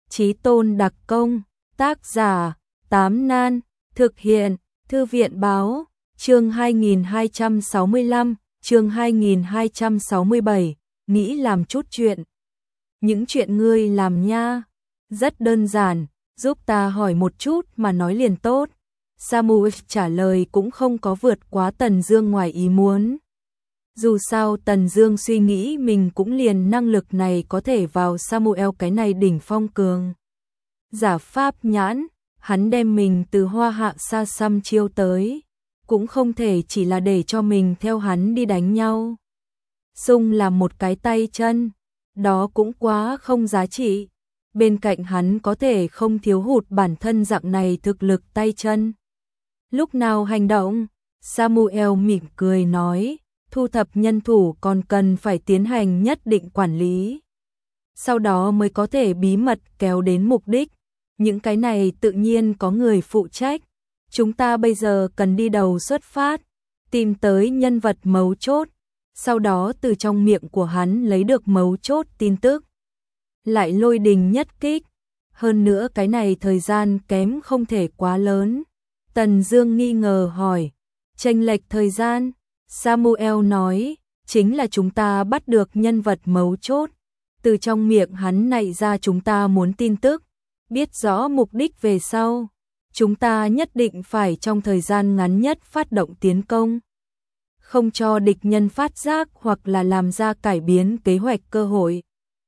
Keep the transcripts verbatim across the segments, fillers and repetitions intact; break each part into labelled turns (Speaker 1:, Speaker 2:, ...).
Speaker 1: Chí Tôn đặc công, tác giả, Tám Nan, thực hiện, Thư viện báo, chương hai nghìn hai trăm sáu mươi lăm, chương hai nghìn hai trăm sáu mươi bảy, nghĩ làm chút chuyện. Những chuyện ngươi làm nha, rất đơn giản, giúp ta hỏi một chút mà nói liền tốt. Samuel trả lời cũng không có vượt quá Tần Dương ngoài ý muốn. Dù sao Tần Dương suy nghĩ mình cũng liền năng lực này có thể vào Samuel cái này đỉnh phong cường giả pháp nhãn, hắn đem mình từ Hoa Hạ xa xăm chiêu tới, cũng không thể chỉ là để cho mình theo hắn đi đánh nhau. Xung là một cái tay chân, đó cũng quá không giá trị. Bên cạnh hắn có thể không thiếu hụt bản thân dạng này thực lực tay chân. Lúc nào hành động, Samuel mỉm cười nói, thu thập nhân thủ còn cần phải tiến hành nhất định quản lý. Sau đó mới có thể bí mật kéo đến mục đích. Những cái này tự nhiên có người phụ trách. Chúng ta bây giờ cần đi đầu xuất phát, tìm tới nhân vật mấu chốt, sau đó từ trong miệng của hắn lấy được mấu chốt tin tức. Lại lôi đình nhất kích. Hơn nữa cái này thời gian kém không thể quá lớn. Tần Dương nghi ngờ hỏi, chênh lệch thời gian? Samuel nói, chính là chúng ta bắt được nhân vật mấu chốt, từ trong miệng hắn này ra chúng ta muốn tin tức, biết rõ mục đích về sau, chúng ta nhất định phải trong thời gian ngắn nhất phát động tiến công, không cho địch nhân phát giác hoặc là làm ra cải biến kế hoạch cơ hội.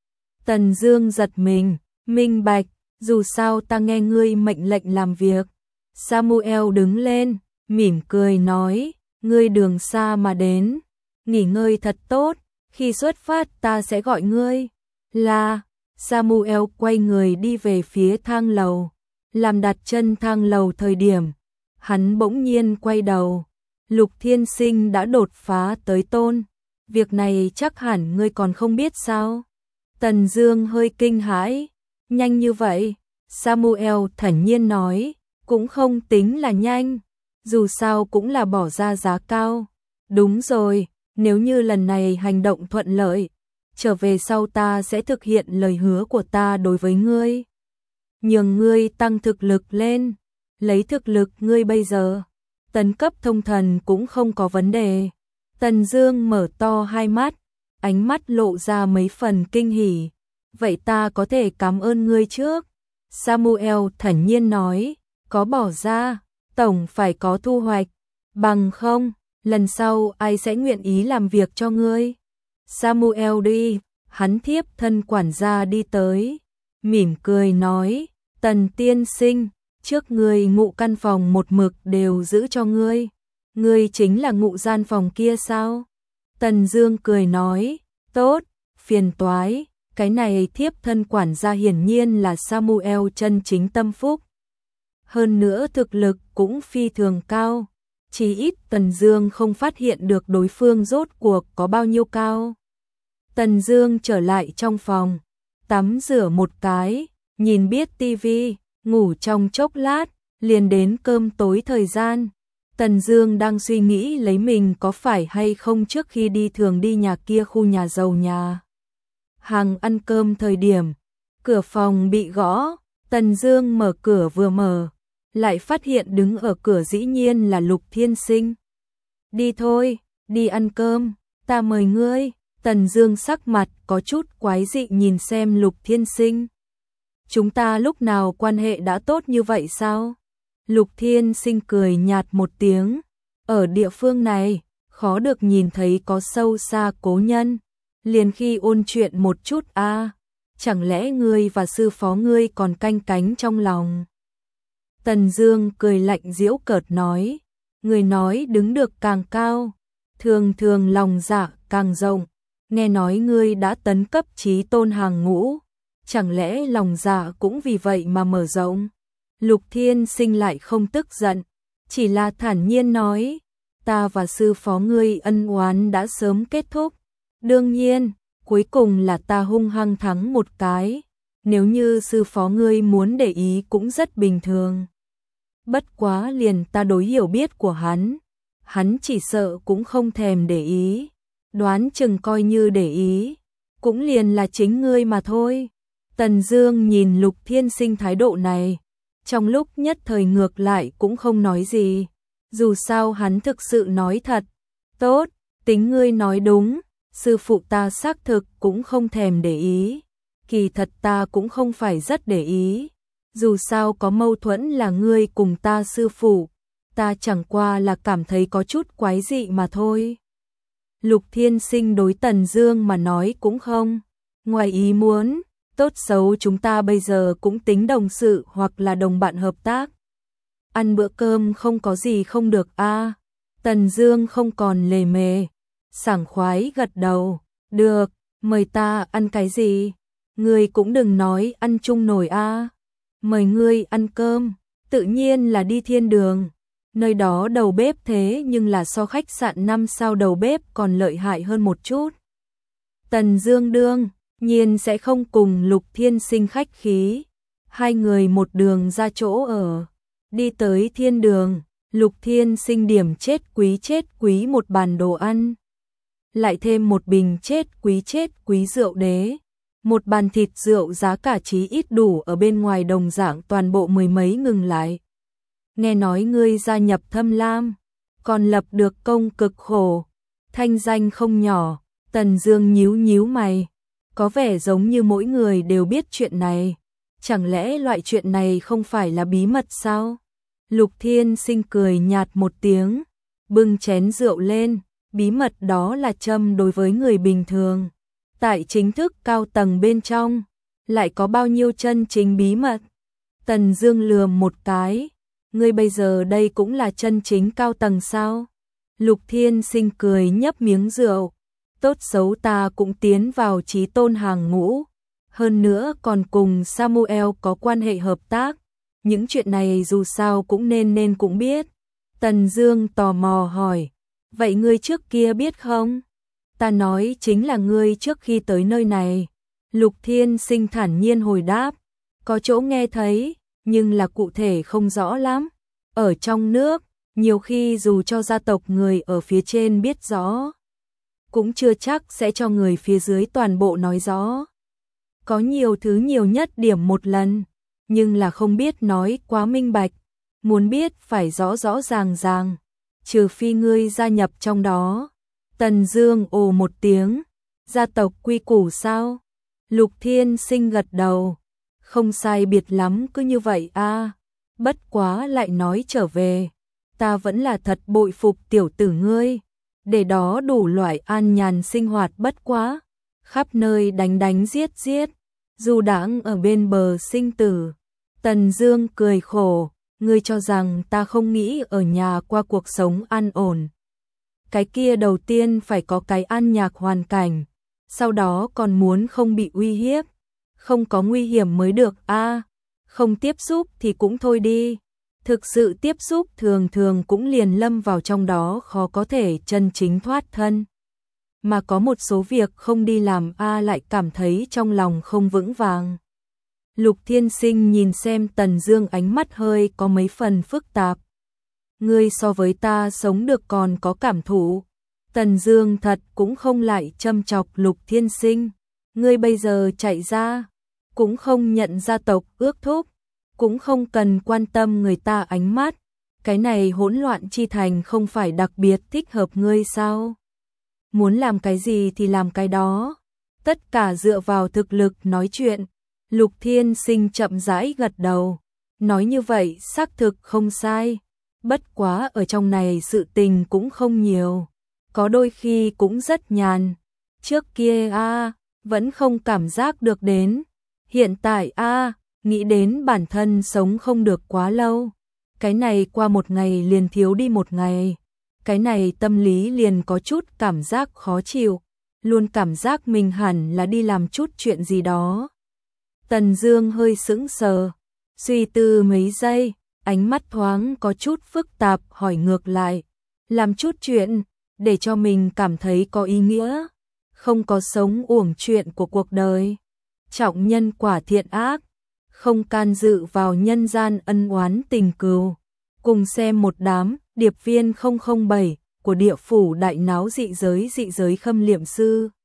Speaker 1: Tần Dương giật mình, minh bạch, dù sao ta nghe ngươi mệnh lệnh làm việc. Samuel đứng lên, mỉm cười nói, ngươi đường xa mà đến, nghỉ ngơi thật tốt, khi xuất phát ta sẽ gọi ngươi. Là, Samuel quay người đi về phía thang lầu, làm đặt chân thang lầu thời điểm, hắn bỗng nhiên quay đầu, Lục Thiên Sinh đã đột phá tới tôn, việc này chắc hẳn ngươi còn không biết sao? Tần Dương hơi kinh hãi, nhanh như vậy? Samuel thản nhiên nói, cũng không tính là nhanh, dù sao cũng là bỏ ra giá cao. Đúng rồi, nếu như lần này hành động thuận lợi, trở về sau ta sẽ thực hiện lời hứa của ta đối với ngươi. Nhường ngươi tăng thực lực lên, lấy thực lực ngươi bây giờ, tấn cấp thông thần cũng không có vấn đề. Tần Dương mở to hai mắt, ánh mắt lộ ra mấy phần kinh hỉ. Vậy ta có thể cảm ơn ngươi trước. Samuel thản nhiên nói, có bỏ ra, tổng phải có thu hoạch, bằng không, lần sau ai sẽ nguyện ý làm việc cho ngươi. Samuel đi, hắn thiếp thân quản gia đi tới, mỉm cười nói, Tần tiên sinh, trước ngươi ngụ căn phòng một mực đều giữ cho ngươi. Ngươi chính là ngụ gian phòng kia sao? Tần Dương cười nói, tốt, phiền toái, cái này thiếp thân quản gia hiển nhiên là Samuel chân chính tâm phúc. Hơn nữa thực lực cũng phi thường cao, chỉ ít Tần Dương không phát hiện được đối phương rốt cuộc có bao nhiêu cao. Tần Dương trở lại trong phòng, tắm rửa một cái, nhìn biết tivi, ngủ trong chốc lát, liền đến cơm tối thời gian. Tần Dương đang suy nghĩ lấy mình có phải hay không trước khi đi thường đi nhà kia khu nhà giàu nhà hàng ăn cơm thời điểm, cửa phòng bị gõ, Tần Dương mở cửa vừa mở, lại phát hiện đứng ở cửa dĩ nhiên là Lục Thiên Sinh. Đi thôi, đi ăn cơm, ta mời ngươi. Tần Dương sắc mặt có chút quái dị nhìn xem Lục Thiên Sinh. Chúng ta lúc nào quan hệ đã tốt như vậy sao? Lục Thiên Sinh cười nhạt một tiếng, ở địa phương này, khó được nhìn thấy có sâu xa cố nhân, liền khi ôn chuyện một chút a, à, chẳng lẽ ngươi và sư phó ngươi còn canh cánh trong lòng? Tần Dương cười lạnh giễu cợt nói, người nói đứng được càng cao, thường thường lòng dạ càng rộng, nghe nói ngươi đã tấn cấp chí tôn hàng ngũ, chẳng lẽ lòng dạ cũng vì vậy mà mở rộng? Lục Thiên Sinh lại không tức giận, chỉ là thản nhiên nói, ta và sư phó ngươi ân oán đã sớm kết thúc, đương nhiên, cuối cùng là ta hung hăng thắng một cái, nếu như sư phó ngươi muốn để ý cũng rất bình thường. Bất quá liền ta đối hiểu biết của hắn, hắn chỉ sợ cũng không thèm để ý, đoán chừng coi như để ý, cũng liền là chính ngươi mà thôi. Tần Dương nhìn Lục Thiên Sinh thái độ này, trong lúc nhất thời ngược lại cũng không nói gì, dù sao hắn thực sự nói thật. Tốt, tính ngươi nói đúng, sư phụ ta xác thực cũng không thèm để ý, kỳ thật ta cũng không phải rất để ý, dù sao có mâu thuẫn là ngươi cùng ta sư phụ, ta chẳng qua là cảm thấy có chút quái dị mà thôi. Lục Thiên Sinh đối Tần Dương mà nói cũng không ngoài ý muốn, tốt xấu chúng ta bây giờ cũng tính đồng sự hoặc là đồng bạn hợp tác. Ăn bữa cơm không có gì không được a. À. Tần Dương không còn lề mề, sảng khoái gật đầu, được, mời ta ăn cái gì? Ngươi cũng đừng nói ăn chung nổi a. À. Mời ngươi ăn cơm, tự nhiên là đi thiên đường. Nơi đó đầu bếp thế nhưng là so khách sạn năm sao đầu bếp còn lợi hại hơn một chút. Tần Dương đương nhiên sẽ không cùng Lục Thiên Sinh khách khí. Hai người một đường ra chỗ ở, đi tới thiên đường, Lục Thiên Sinh điểm chết quý chết quý một bàn đồ ăn, lại thêm một bình chết quý chết quý rượu đế, một bàn thịt rượu giá cả chí ít đủ ở bên ngoài đồng dạng toàn bộ mười mấy ngừng lại. Nghe nói ngươi gia nhập Thâm Lam, còn lập được công cực khổ, thanh danh không nhỏ. Tần Dương nhíu nhíu mày, có vẻ giống như mỗi người đều biết chuyện này, chẳng lẽ loại chuyện này không phải là bí mật sao? Lục Thiên Sinh cười nhạt một tiếng, bưng chén rượu lên, bí mật đó là châm đối với người bình thường, tại chính thức cao tầng bên trong, lại có bao nhiêu chân chính bí mật? Tần Dương lườm một cái, ngươi bây giờ đây cũng là chân chính cao tầng sao? Lục Thiên Sinh cười nhấp miếng rượu, tốt xấu ta cũng tiến vào chí tôn hàng ngũ, hơn nữa còn cùng Samuel có quan hệ hợp tác, những chuyện này dù sao cũng nên nên cũng biết. Tần Dương tò mò hỏi, vậy ngươi trước kia biết không? Ta nói chính là ngươi trước khi tới nơi này. Lục Thiên Sinh thản nhiên hồi đáp, có chỗ nghe thấy, nhưng là cụ thể không rõ lắm. Ở trong nước, nhiều khi dù cho gia tộc người ở phía trên biết rõ, cũng chưa chắc sẽ cho người phía dưới toàn bộ nói rõ. Có nhiều thứ nhiều nhất điểm một lần, nhưng là không biết nói quá minh bạch, muốn biết phải rõ rõ ràng ràng, trừ phi ngươi gia nhập trong đó. Tần Dương ồ một tiếng, gia tộc quy củ sao? Lục Thiên Sinh gật đầu, không sai biệt lắm cứ như vậy a. À. Bất quá lại nói trở về, ta vẫn là thật bội phục tiểu tử ngươi, để đó đủ loại an nhàn sinh hoạt bất quá, khắp nơi đánh đánh giết giết, dù đãng ở bên bờ sinh tử. Tần Dương cười khổ, ngươi cho rằng ta không nghĩ ở nhà qua cuộc sống an ổn. Cái kia đầu tiên phải có cái an nhạc hoàn cảnh, sau đó còn muốn không bị uy hiếp, không có nguy hiểm mới được a. À, không tiếp xúc thì cũng thôi đi, thực sự tiếp xúc thường thường cũng liền lâm vào trong đó khó có thể chân chính thoát thân. Mà có một số việc không đi làm a à lại cảm thấy trong lòng không vững vàng. Lục Thiên Sinh nhìn xem Tần Dương ánh mắt hơi có mấy phần phức tạp. Ngươi so với ta sống được còn có cảm thụ. Tần Dương thật cũng không lại châm chọc Lục Thiên Sinh. Ngươi bây giờ chạy ra, cũng không nhận gia tộc ước thúc, cũng không cần quan tâm người ta ánh mắt. Cái này hỗn loạn chi thành không phải đặc biệt thích hợp ngươi sao? Muốn làm cái gì thì làm cái đó. Tất cả dựa vào thực lực nói chuyện. Lục Thiên Sinh chậm rãi gật đầu. Nói như vậy xác thực không sai. Bất quá ở trong này sự tình cũng không nhiều. Có đôi khi cũng rất nhàn. Trước kia a à, vẫn không cảm giác được đến. Hiện tại a à, nghĩ đến bản thân sống không được quá lâu. Cái này qua một ngày liền thiếu đi một ngày. Cái này tâm lý liền có chút cảm giác khó chịu. Luôn cảm giác mình hẳn là đi làm chút chuyện gì đó. Tần Dương hơi sững sờ, suy tư mấy giây, ánh mắt thoáng có chút phức tạp hỏi ngược lại. Làm chút chuyện, để cho mình cảm thấy có ý nghĩa. Không có sống uổng chuyện của cuộc đời. Trọng nhân quả thiện ác. Không can dự vào nhân gian ân oán tình cừu. Cùng xem một đám điệp viên không không bảy của địa phủ đại náo dị giới dị giới khâm liệm sư.